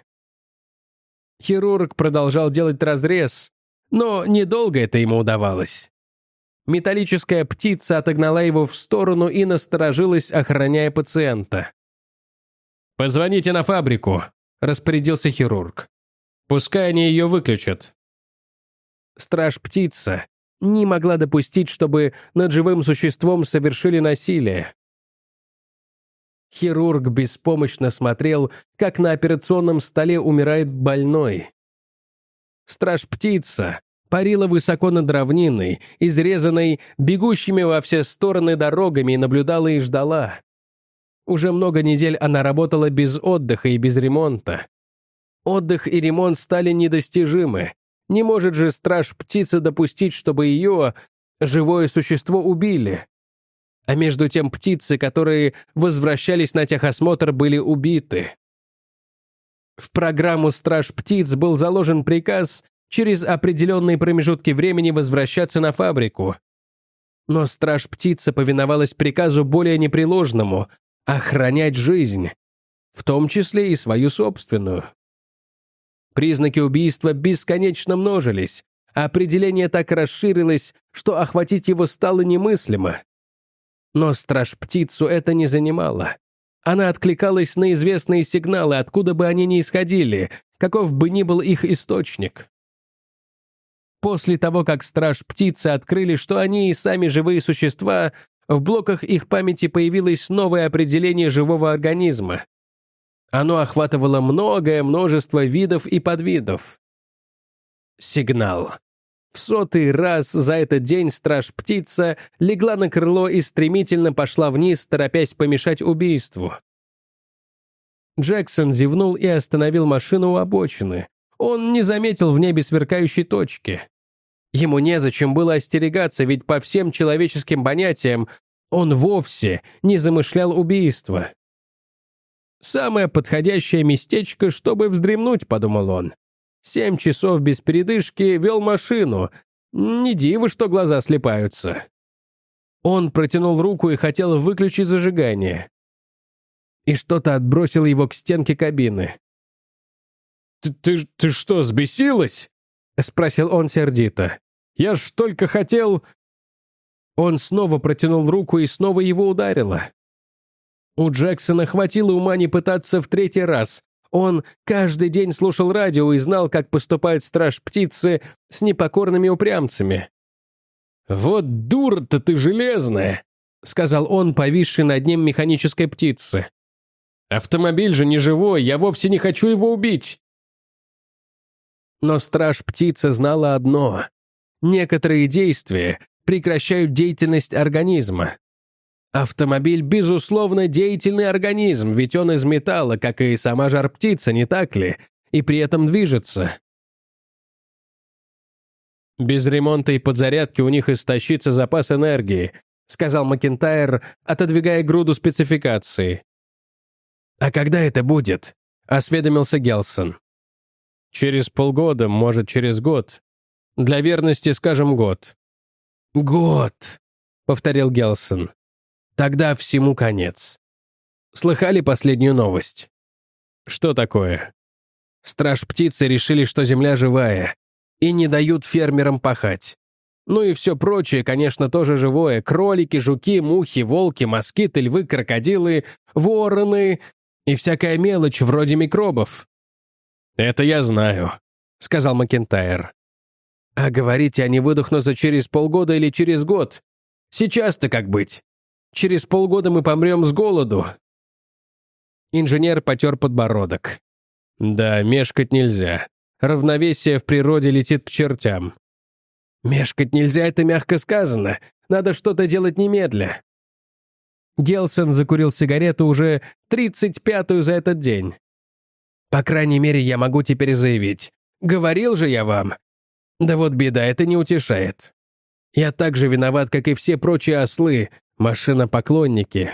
Speaker 1: Хирург продолжал делать разрез, но недолго это ему удавалось. Металлическая птица отогнала его в сторону и насторожилась, охраняя пациента. «Позвоните на фабрику», — распорядился хирург. «Пускай они ее выключат». Страж-птица не могла допустить, чтобы над живым существом совершили насилие. Хирург беспомощно смотрел, как на операционном столе умирает больной. Страж-птица парила высоко над равниной, изрезанной бегущими во все стороны дорогами, и наблюдала и ждала. Уже много недель она работала без отдыха и без ремонта. Отдых и ремонт стали недостижимы. Не может же страж-птица допустить, чтобы ее, живое существо, убили. А между тем птицы, которые возвращались на техосмотр, были убиты. В программу страж-птиц был заложен приказ через определенные промежутки времени возвращаться на фабрику. Но страж-птица повиновалась приказу более непреложному — охранять жизнь, в том числе и свою собственную. Признаки убийства бесконечно множились, а определение так расширилось, что охватить его стало немыслимо. Но страж-птицу это не занимало. Она откликалась на известные сигналы, откуда бы они ни исходили, каков бы ни был их источник. После того, как страж-птицы открыли, что они и сами живые существа, в блоках их памяти появилось новое определение живого организма. Оно охватывало многое множество видов и подвидов. Сигнал. В сотый раз за этот день страж-птица легла на крыло и стремительно пошла вниз, торопясь помешать убийству. Джексон зевнул и остановил машину у обочины. Он не заметил в небе сверкающей точки. Ему незачем было остерегаться, ведь по всем человеческим понятиям он вовсе не замышлял убийство. «Самое подходящее местечко, чтобы вздремнуть», — подумал он. Семь часов без передышки вел машину. Не диво, что глаза слипаются. Он протянул руку и хотел выключить зажигание. И что-то отбросило его к стенке кабины. Ты, ты, ты что, взбесилась?» — спросил он сердито. «Я ж только хотел...» Он снова протянул руку, и снова его ударило. У Джексона хватило ума не пытаться в третий раз. Он каждый день слушал радио и знал, как поступают страж-птицы с непокорными упрямцами. «Вот дура-то ты железная!» — сказал он, повисший над ним механической птице. «Автомобиль же не живой, я вовсе не хочу его убить!» Но страж-птица знала одно. Некоторые действия прекращают деятельность организма. Автомобиль, безусловно, деятельный организм, ведь он из металла, как и сама жар-птица, не так ли? И при этом движется. «Без ремонта и подзарядки у них истощится запас энергии», сказал Макентайр, отодвигая груду спецификаций. «А когда это будет?» — осведомился Гелсон. «Через полгода, может, через год. Для верности скажем год». «Год», — повторил Гелсон. «Тогда всему конец. Слыхали последнюю новость?» «Что такое?» «Страж-птицы решили, что земля живая, и не дают фермерам пахать. Ну и все прочее, конечно, тоже живое. Кролики, жуки, мухи, волки, москиты, львы, крокодилы, вороны и всякая мелочь вроде микробов». «Это я знаю», — сказал Макентайр. «А говорите, они выдохнутся через полгода или через год? Сейчас-то как быть? Через полгода мы помрем с голоду». Инженер потер подбородок. «Да, мешкать нельзя. Равновесие в природе летит к чертям». «Мешкать нельзя, это мягко сказано. Надо что-то делать немедля». Гелсон закурил сигарету уже тридцать пятую за этот день. «По крайней мере, я могу теперь заявить. Говорил же я вам. Да вот беда, это не утешает. Я так же виноват, как и все прочие ослы, машинопоклонники».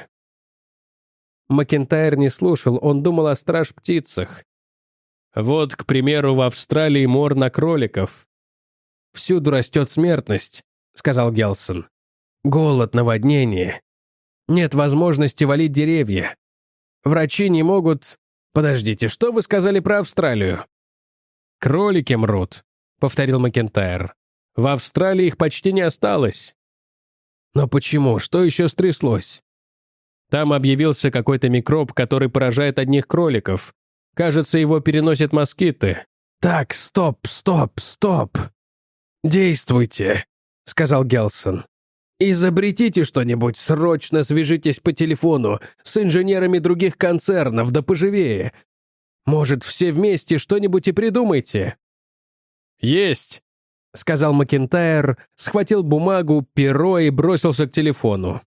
Speaker 1: Макентайр не слушал, он думал о страж-птицах. «Вот, к примеру, в Австралии мор на кроликов». «Всюду растет смертность», — сказал Гелсон. «Голод, наводнение. Нет возможности валить деревья. Врачи не могут... Подождите, что вы сказали про Австралию?» «Кролики мрут», — повторил Макентайр. «В Австралии их почти не осталось». «Но почему? Что еще стряслось?» «Там объявился какой-то микроб, который поражает одних кроликов. Кажется, его переносят москиты». «Так, стоп, стоп, стоп. Действуйте», — сказал Гелсон. «Изобретите что-нибудь, срочно свяжитесь по телефону с инженерами других концернов, да поживее. Может, все вместе что-нибудь и придумайте». «Есть», — сказал Макентайр, схватил бумагу, перо и бросился к телефону.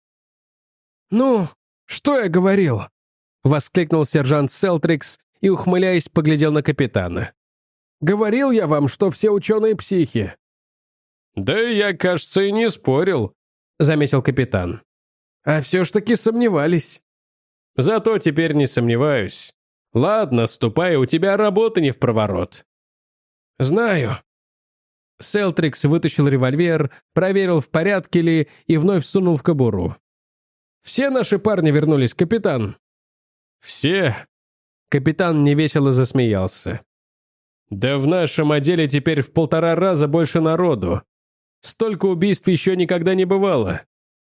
Speaker 1: «Ну, что я говорил?» — воскликнул сержант Селтрикс и, ухмыляясь, поглядел на капитана. «Говорил я вам, что все ученые психи». «Да я, кажется, и не спорил», — заметил капитан. «А все ж таки сомневались». «Зато теперь не сомневаюсь. Ладно, ступай, у тебя работа не впроворот». «Знаю». Селтрикс вытащил револьвер, проверил, в порядке ли, и вновь сунул в кобуру. «Все наши парни вернулись, капитан?» «Все?» Капитан невесело засмеялся. «Да в нашем отделе теперь в полтора раза больше народу. Столько убийств еще никогда не бывало».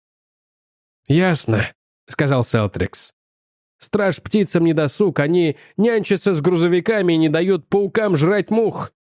Speaker 1: «Ясно», — сказал Селтрикс. «Страж-птицам не досуг, они нянчатся с грузовиками и не дают паукам жрать мух».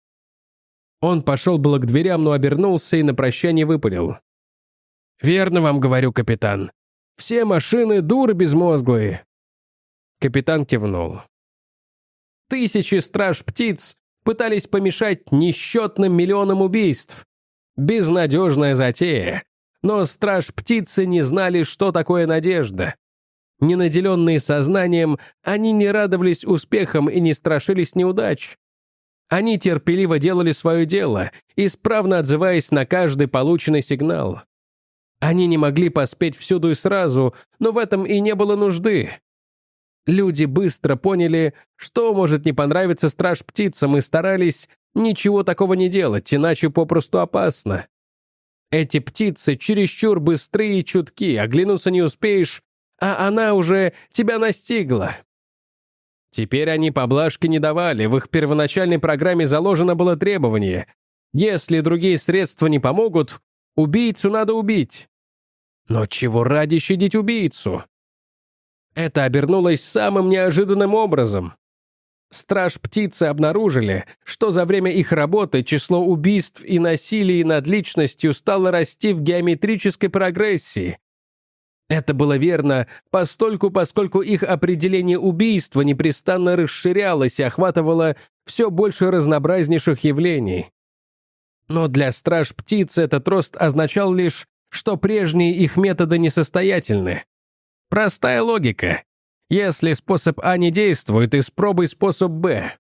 Speaker 1: Он пошел было к дверям, но обернулся и на прощание выпалил. «Верно вам говорю, капитан. Все машины дуры безмозглые». Капитан кивнул. Тысячи страж-птиц пытались помешать несчетным миллионам убийств. Безнадежная затея. Но страж-птицы не знали, что такое надежда. Ненаделенные сознанием, они не радовались успехам и не страшились неудач. Они терпеливо делали свое дело, исправно отзываясь на каждый полученный сигнал. Они не могли поспеть всюду и сразу, но в этом и не было нужды. Люди быстро поняли, что может не понравиться страж-птицам, и старались ничего такого не делать, иначе попросту опасно. Эти птицы чересчур быстрые и чутки, оглянуться не успеешь, а она уже тебя настигла. Теперь они поблажки не давали, в их первоначальной программе заложено было требование: если другие средства не помогут, убийцу надо убить. Но чего ради щадить убийцу? Это обернулось самым неожиданным образом. Страж-птицы обнаружили, что за время их работы число убийств и насилий над личностью стало расти в геометрической прогрессии. Это было верно постольку, поскольку их определение убийства непрестанно расширялось и охватывало все больше разнообразнейших явлений. Но для страж-птиц этот рост означал лишь, что прежние их методы несостоятельны. Простая логика. Если способ А не действует, испробуй способ Б.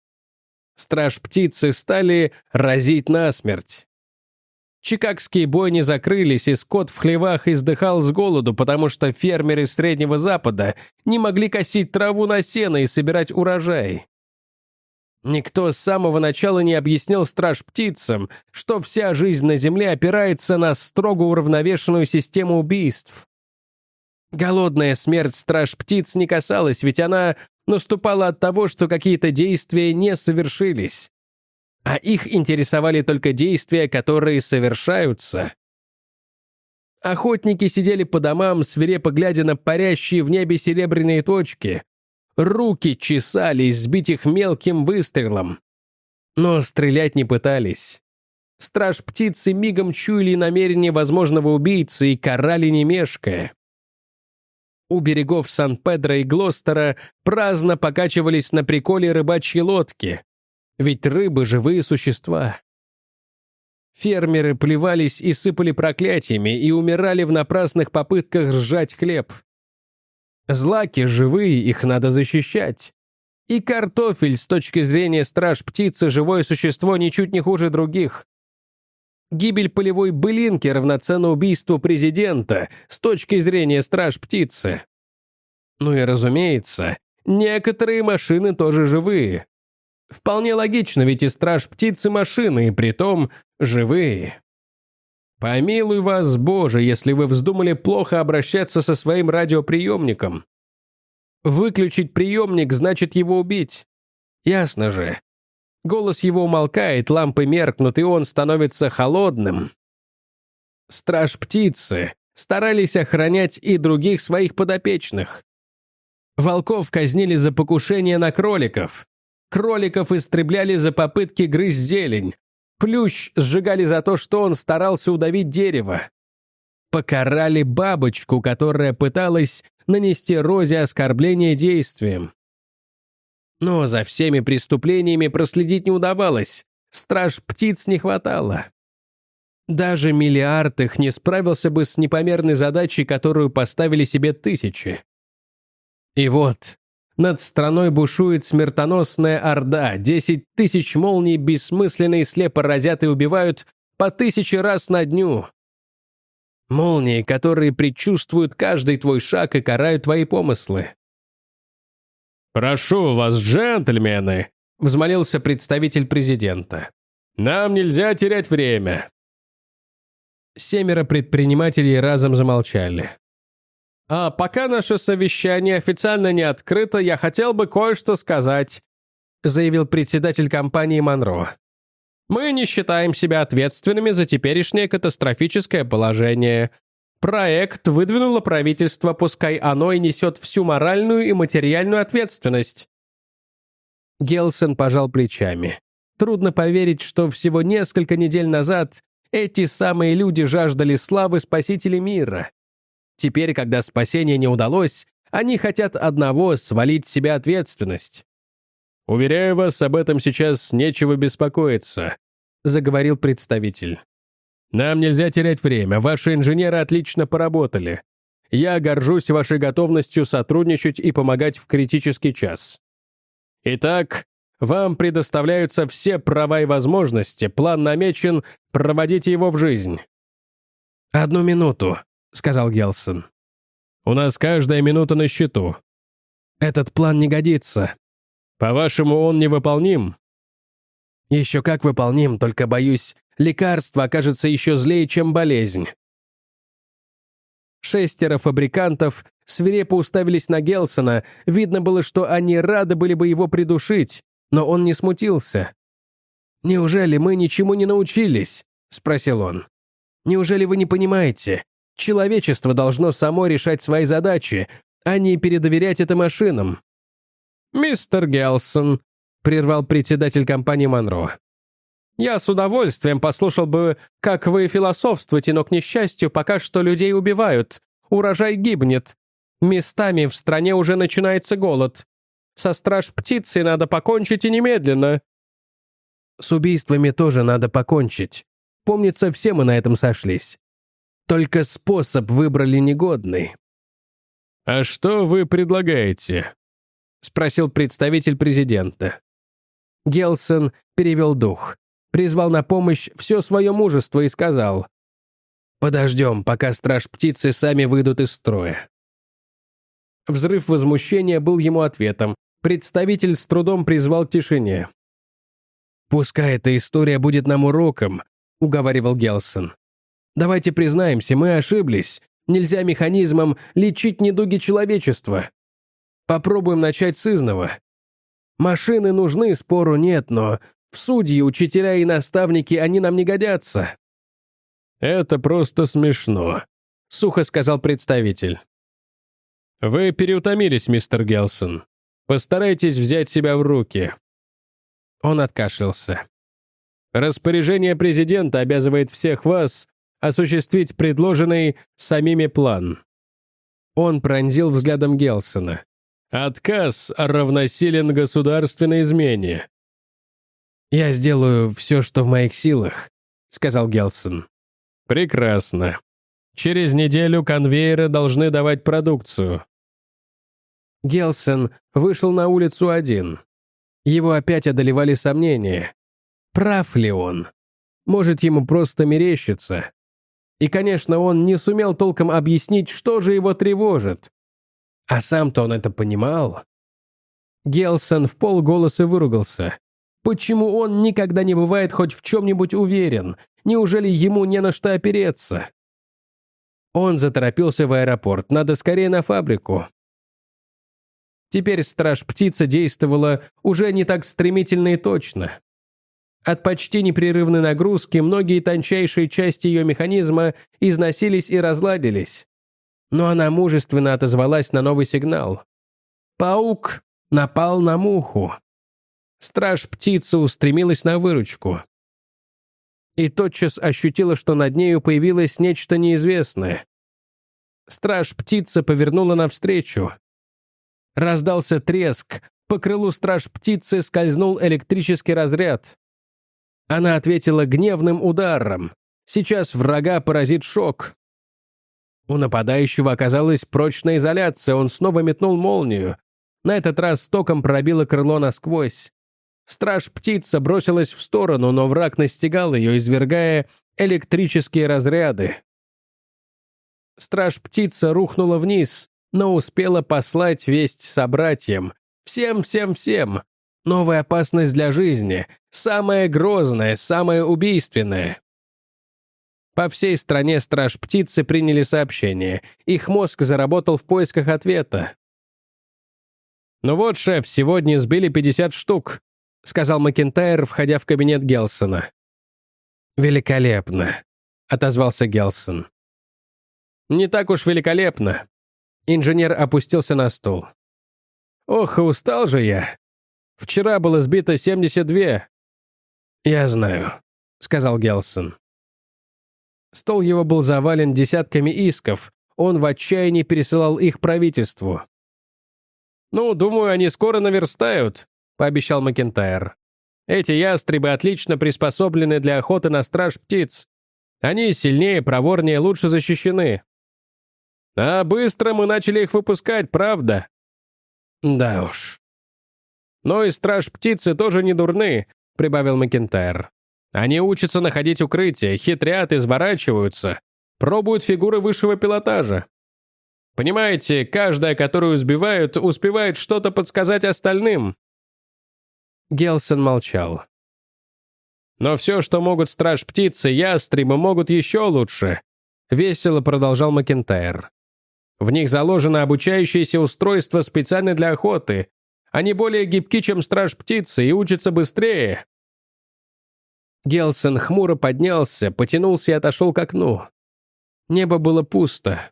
Speaker 1: Страж-птицы стали разить насмерть. Чикагские бойни закрылись, и скот в хлевах издыхал с голоду, потому что фермеры Среднего Запада не могли косить траву на сено и собирать урожай. Никто с самого начала не объяснил страж-птицам, что вся жизнь на Земле опирается на строго уравновешенную систему убийств. Голодная смерть страж-птиц не касалась, ведь она наступала от того, что какие-то действия не совершились. А их интересовали только действия, которые совершаются. Охотники сидели по домам, свирепо глядя на парящие в небе серебряные точки. Руки чесались сбить их мелким выстрелом. Но стрелять не пытались. Страж-птицы мигом чуяли намерения возможного убийцы и карали не мешкая. У берегов Сан-Педро и Глостера праздно покачивались на приколе рыбачьи лодки. Ведь рыбы — живые существа. Фермеры плевались и сыпали проклятиями и умирали в напрасных попытках сжать хлеб. Злаки живые, их надо защищать. И картофель, с точки зрения страж-птицы, живое существо ничуть не хуже других. Гибель полевой былинки равноценна убийству президента с точки зрения страж-птицы. Ну и разумеется, некоторые машины тоже живые. Вполне логично, ведь и страж-птицы машины, и притом живые. Помилуй вас, Боже, если вы вздумали плохо обращаться со своим радиоприемником. Выключить приемник значит его убить. Ясно же. Голос его умолкает, лампы меркнут, и он становится холодным. Страж-птицы старались охранять и других своих подопечных. Волков казнили за покушение на кроликов. Кроликов истребляли за попытки грызть зелень. Плющ сжигали за то, что он старался удавить дерево. Покарали бабочку, которая пыталась нанести Розе оскорбление действием. Но за всеми преступлениями проследить не удавалось. Страж-птиц не хватало. Даже миллиард их не справился бы с непомерной задачей, которую поставили себе тысячи. И вот над страной бушует смертоносная орда, десять тысяч молний бессмысленно и слепо разят и убивают по тысяче раз на дню. Молнии, которые предчувствуют каждый твой шаг и карают твои помыслы. «Прошу вас, джентльмены», — взмолился представитель президента. «Нам нельзя терять время». Семеро предпринимателей разом замолчали. «А пока наше совещание официально не открыто, я хотел бы кое-что сказать», заявил председатель компании «Монро». «Мы не считаем себя ответственными за теперешнее катастрофическое положение. Проект выдвинуло правительство, пускай оно и несет всю моральную и материальную ответственность». Гелсон пожал плечами. Трудно поверить, что всего несколько недель назад эти самые люди жаждали славы спасителей мира. Теперь, когда спасение не удалось, они хотят одного — свалить с себя ответственность. «Уверяю вас, об этом сейчас нечего беспокоиться», — заговорил представитель. «Нам нельзя терять время, ваши инженеры отлично поработали. Я горжусь вашей готовностью сотрудничать и помогать в критический час. Итак, вам предоставляются все права и возможности, план намечен, проводите его в жизнь». «Одну минуту», — сказал Гелсон. «У нас каждая минута на счету». «Этот план не годится». «По-вашему, он невыполним?» «Еще как выполним, только, боюсь, лекарство окажется еще злее, чем болезнь». Шестеро фабрикантов свирепо уставились на Гелсона, видно было, что они рады были бы его придушить, но он не смутился. «Неужели мы ничему не научились?» — спросил он. «Неужели вы не понимаете? Человечество должно само решать свои задачи, а не передоверять это машинам». «Мистер Гелсон», — прервал председатель компании Монро, «я с удовольствием послушал бы, как вы философствуете, но, к несчастью, пока что людей убивают, урожай гибнет. Местами в стране уже начинается голод. Со страж-птицей надо покончить и немедленно». «С убийствами тоже надо покончить. Помнится, все мы на этом сошлись. Только способ выбрали негодный». «А что вы предлагаете?» — спросил представитель президента. Гелсон перевел дух, призвал на помощь все свое мужество и сказал: «Подождем, пока страж-птицы сами выйдут из строя». Взрыв возмущения был ему ответом. Представитель с трудом призвал к тишине. «Пускай эта история будет нам уроком», — уговаривал Гелсон. «Давайте признаемся, мы ошиблись. Нельзя механизмом лечить недуги человечества. Попробуем начать с изного. Машины нужны, спору нет, но в судьи, учителя и наставники они нам не годятся». «Это просто смешно», — сухо сказал представитель. «Вы переутомились, мистер Гелсон. Постарайтесь взять себя в руки». Он откашлялся. «Распоряжение президента обязывает всех вас осуществить предложенный самими план». Он пронзил взглядом Гелсона. «Отказ равносилен государственной измене». «Я сделаю все, что в моих силах», — сказал Гелсон. «Прекрасно. Через неделю конвейеры должны давать продукцию». Гелсон вышел на улицу один. Его опять одолевали сомнения. Прав ли он? Может, ему просто мерещится? И, конечно, он не сумел толком объяснить, что же его тревожит. А сам-то он это понимал. Гелсон вполголоса выругался. Почему он никогда не бывает хоть в чем-нибудь уверен? Неужели ему не на что опереться? Он заторопился в аэропорт. Надо скорее на фабрику. Теперь страж-птица действовала уже не так стремительно и точно. От почти непрерывной нагрузки многие тончайшие части ее механизма износились и разладились. Но она мужественно отозвалась на новый сигнал. Паук напал на муху. Страж-птица устремилась на выручку. И тотчас ощутила, что над нею появилось нечто неизвестное. Страж-птица повернула навстречу. Раздался треск, по крылу страж-птицы скользнул электрический разряд. Она ответила гневным ударом. Сейчас врага поразит шок. У нападающего оказалась прочная изоляция, он снова метнул молнию. На этот раз током пробило крыло насквозь. Страж-птица бросилась в сторону, но враг настигал ее, извергая электрические разряды. Страж-птица рухнула вниз, но успела послать весть собратьям. Всем, всем, всем. Новая опасность для жизни. Самая грозная, самая убийственная. По всей стране страж-птицы приняли сообщение. Их мозг заработал в поисках ответа. «Ну вот, шеф, сегодня сбили пятьдесят штук», — сказал Макентайр, входя в кабинет Гелсона. «Великолепно», — отозвался Гелсон. «Не так уж великолепно». Инженер опустился на стул. «Ох, устал же я. Вчера было сбито семьдесят два». «Я знаю», — сказал Гелсон. Стол его был завален десятками исков. Он в отчаянии пересылал их правительству. «Ну, думаю, они скоро наверстают», — пообещал Макентайр. «Эти ястребы отлично приспособлены для охоты на страж-птиц. Они сильнее, проворнее, лучше защищены. А быстро мы начали их выпускать, правда?» «Да уж». «Но и страж-птицы тоже не дурны», — прибавил Макентайр. «Они учатся находить укрытия, хитрят, изворачиваются, пробуют фигуры высшего пилотажа. Понимаете, каждая, которую сбивают, успевает что-то подсказать остальным». Гелсон молчал. «Но все, что могут страж-птицы, ястребы, могут еще лучше», — весело продолжал Макентайр. В них заложено обучающееся устройство специально для охоты. Они более гибки, чем страж-птицы, и учатся быстрее». Гелсон хмуро поднялся, потянулся и отошел к окну. Небо было пусто.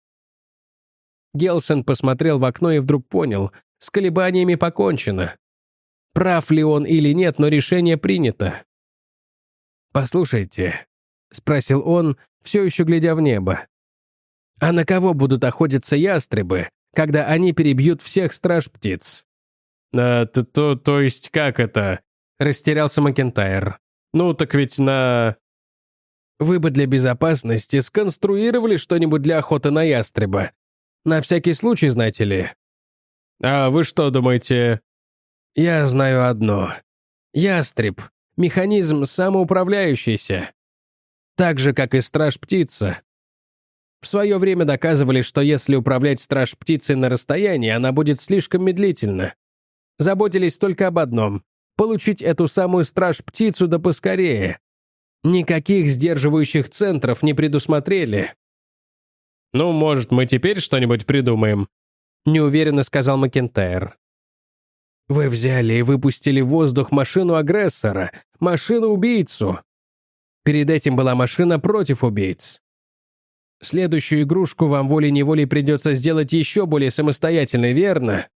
Speaker 1: Гелсон посмотрел в окно и вдруг понял, с колебаниями покончено. Прав ли он или нет, но решение принято. «Послушайте», — спросил он, все еще глядя в небо, «а на кого будут охотиться ястребы, когда они перебьют всех страж-птиц?» «А, то, то, то есть как это?» — растерялся Макентайр. «Ну, так ведь на...» «Вы бы для безопасности сконструировали что-нибудь для охоты на ястреба. На всякий случай, знаете ли». «А вы что думаете?» «Я знаю одно. Ястреб — механизм самоуправляющийся. Так же, как и страж-птица. В свое время доказывали, что если управлять страж-птицей на расстоянии, она будет слишком медлительна. Заботились только об одном — получить эту самую страж-птицу да поскорее. Никаких сдерживающих центров не предусмотрели». «Ну, может, мы теперь что-нибудь придумаем?» — неуверенно сказал Макентайр. «Вы взяли и выпустили в воздух машину-агрессора, машину-убийцу. Перед этим была машина против убийц. Следующую игрушку вам волей-неволей придется сделать еще более самостоятельной, верно?»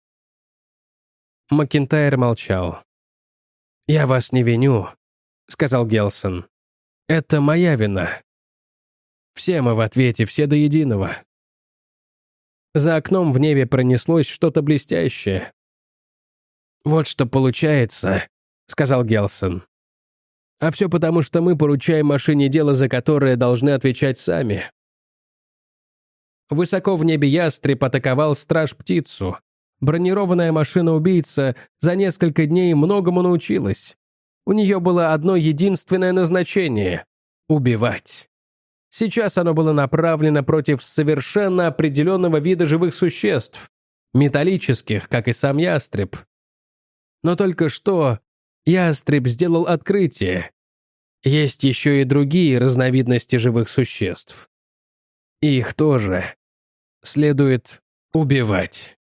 Speaker 1: Макентайр молчал. «Я вас не виню», — сказал Гелсон. «Это моя вина. Все мы в ответе, все до единого». За окном в небе пронеслось что-то блестящее. «Вот что получается», — сказал Гелсон. «А все потому, что мы поручаем машине дело, за которое должны отвечать сами». Высоко в небе ястреб атаковал страж-птицу. Бронированная машина-убийца за несколько дней многому научилась. У нее было одно единственное назначение — убивать. Сейчас оно было направлено против совершенно определенного вида живых существ, металлических, как и сам ястреб. Но только что ястреб сделал открытие. Есть еще и другие разновидности живых существ. И их тоже следует убивать.